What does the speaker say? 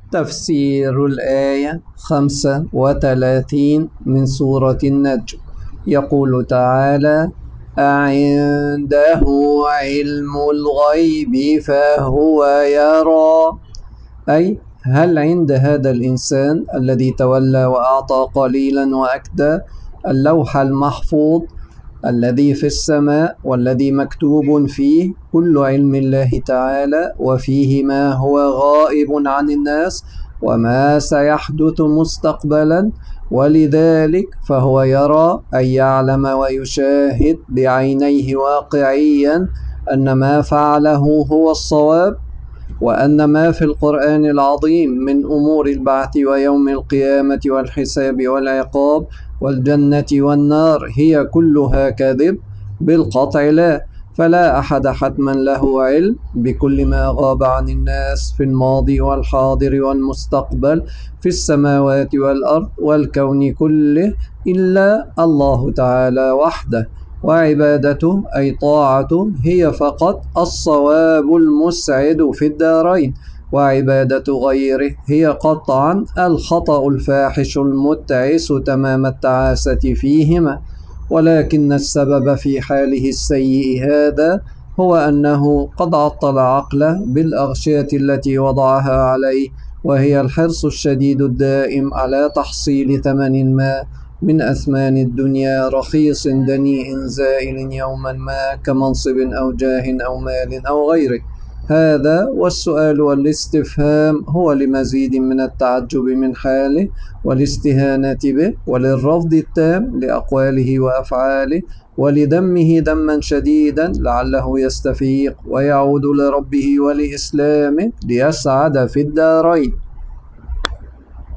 تفسير الآية 35 من سورة النجم. يقول تعالى: أعنده علم الغيب فهو يرى، أي هل عند هذا الإنسان الذي تولى وأعطى قليلا وأكدى اللوح المحفوظ الذي في السماء والذي مكتوب فيه كل علم الله تعالى، وفيه ما هو غائب عن الناس وما سيحدث مستقبلا، ولذلك فهو يرى أي يعلم ويشاهد بعينيه واقعيا أن ما فعله هو الصواب، وأن ما في القرآن العظيم من أمور البعث ويوم القيامة والحساب والعقاب والجنة والنار هي كلها كذب بالقطع لا. فلا أحد حتما له علم بكل ما غاب عن الناس في الماضي والحاضر والمستقبل في السماوات والأرض والكون كله إلا الله تعالى وحده، وعبادته أي طاعته هي فقط الصواب المسعد في الدارين، وعبادة غيره هي قطعا الخطأ الفاحش المتعس تمام التعاسة فيهما. ولكن السبب في حاله السيء هذا هو أنه قد عطل عقله بالأغشية التي وضعها عليه، وهي الحرص الشديد الدائم على تحصيل ثمن ما من أثمان الدنيا رخيص دنيء زائل يوما ما، كمنصب أو جاه أو مال أو غيره. هذا والسؤال والاستفهام هو لمزيد من التعجب من حاله والاستهانة به وللرفض التام لأقواله وأفعاله ولذمه ذما شديدا لعله يستفيق ويعود لربه ولإسلامه ليسعد في الدارين.